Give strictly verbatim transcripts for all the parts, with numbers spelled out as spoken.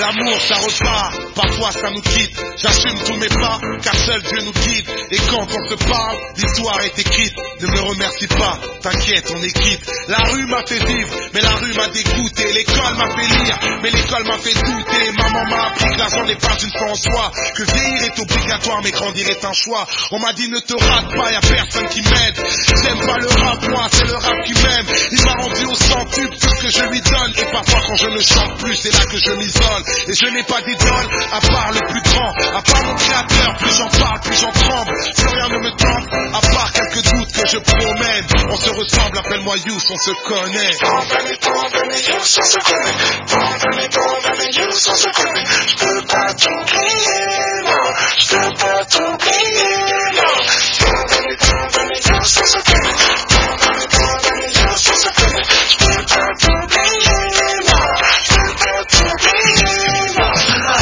L'amour ça repart, parfois ça nous quitte. J'assume tous mes pas, car seul Dieu nous guide. Et quand on se parle, l'histoire est écrite. Ne me remercie pas, t'inquiète, on est quitte. La rue m'a fait vivre, mais la rue m'a dégoûté. L'école m'a fait lire, mais l'école m'a fait douter. Maman m'a appris que l'argent n'est pas une fin en soi, que vieillir est obligatoire mais grandir est un choix. On m'a dit ne te rate pas, y'a personne qui m'aide. J'aime pas le rap, moi c'est le rap qui m'aime. Il m'a rendu au centuple tout ce que je lui donne. Et parfois quand je ne chante plus, c'est là que je m'isole. Et je n'ai pas d'idole, à part le plus grand, à part mon créateur. Plus j'en parle, plus j'en tremble. Plus rien ne me tente, à part quelques doutes que je promène. On se ressemble, appelle-moi Youss, on se connaît. Pardonnez, pardonnez, Youss, on se connaît. Pardonnez, pardonnez, Youss, on se connaît. J'peux pas t'oublier, non. J'peux pas t'oublier, non. Pardonnez, pardonnez, Youss, on se connaît. Pardonnez, pardonnez, Youss, on se connaît. J'peux pas t'oublier, non. J'peux pas t'oublier, non.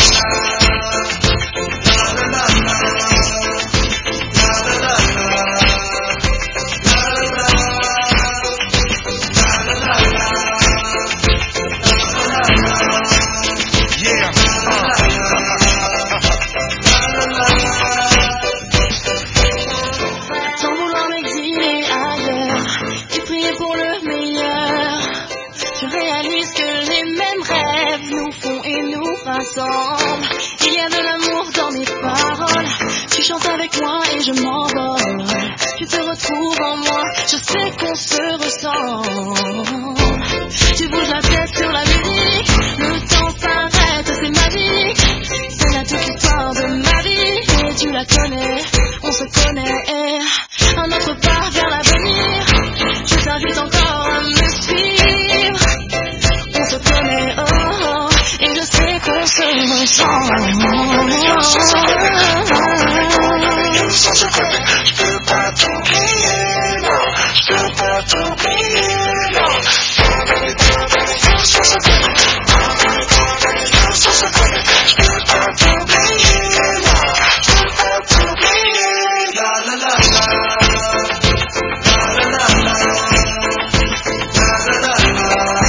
Il y a de l'amour dans mes paroles. Tu chantes avec moi et je m'envole. Tu te retrouves en moi, je sais qu'on se ressemble. Tu bouges la tête sur la musique, le temps s'arrête, c'est magique. C'est la toute histoire de ma vie. Et tu la connais, on se connaît. Un autre pas vers l'avenir. Je t'invite encore à me suivre. On se connaît, oh, oh. Et je sais qu'on se ressemble. J'peux pas t'oublier, non. J'peux pas t'oublier, non. Pardonnez, pardonnez, Youss, on se connaît. Pardonnez, pardonnez, Youss, on se connaît. J'peux pas t'oublier, non. J'peux pas t'oublier, la la la la. La la la la. La la la la.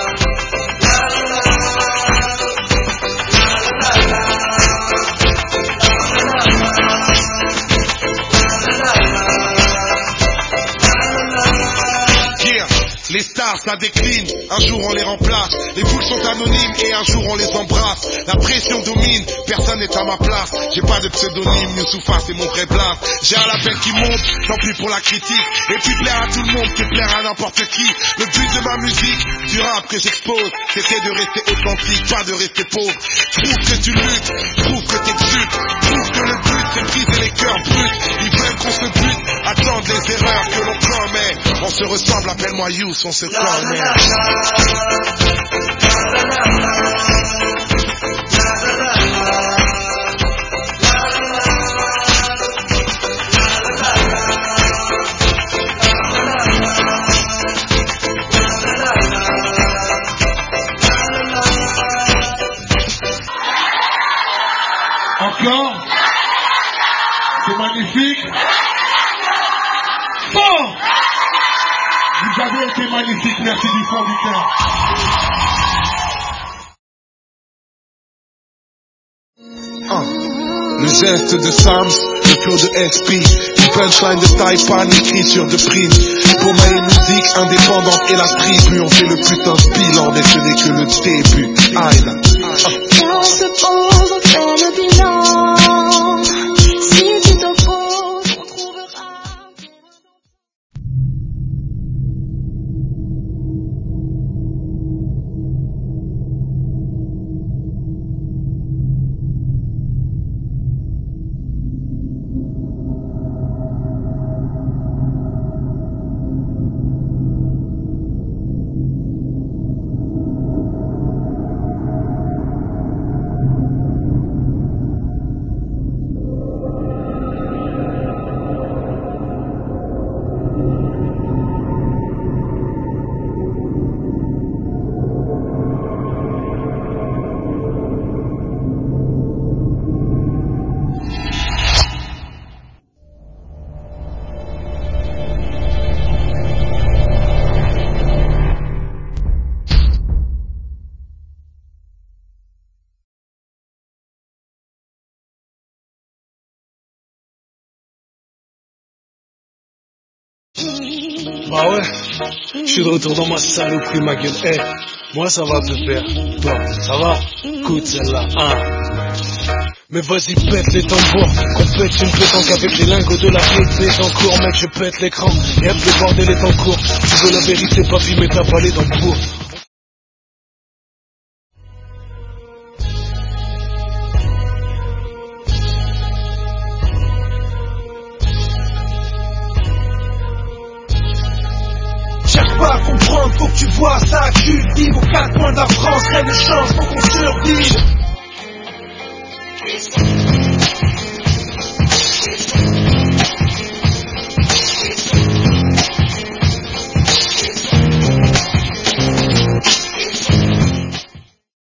Les stars ça décline, un jour on les remplace. Les foules sont anonymes et un jour on les embrasse. La pression domine, personne n'est à ma place. J'ai pas de pseudonyme, Youssoufa c'est mon vrai blast. J'ai un label qui monte, tant pis pour la critique. Et puis plaire à tout le monde, c'est plaire à n'importe qui. Le but de ma musique, du rap que j'expose, c'était de rester authentique, pas de rester pauvre. Prouve que tu luttes, prouve que t'exultes. Prouve que le but c'est briser les cœurs bruts. Ils veulent qu'on se bute, attendent les erreurs que l'on commet. On se ressemble, appelle-moi Youss, on se connaît. Encore? C'est magnifique. Bon! Vous avez été magnifique, merci du fond du cœur. Ah. Le geste de Sams, le flow de S P, une punchline de Taipan, écriture de prime. Pour ma musique indépendante et la tribu, on fait le putain de bilan, mais ce n'est que le début. Aïe là. Ah. Quand on se pose, on fait le bilan. Si tu t'opposes, on trouvera. Bah ouais, je suis de retour dans ma saloperie, ma gueule. Eh, hey, moi ça va te faire. Toi, ça va? Écoute celle-là, hein. Mais vas-y pète les tambours, qu'on pète une pétanque avec les lingots de la pète en cours, mec je pète l'écran, et hop le bordel est en cours. Tu veux la vérité, papy, mais t'as pas les dents pour. Cherche pas à comprendre, faut que tu vois ça cultive aux quatre coins de la France, rien ne change,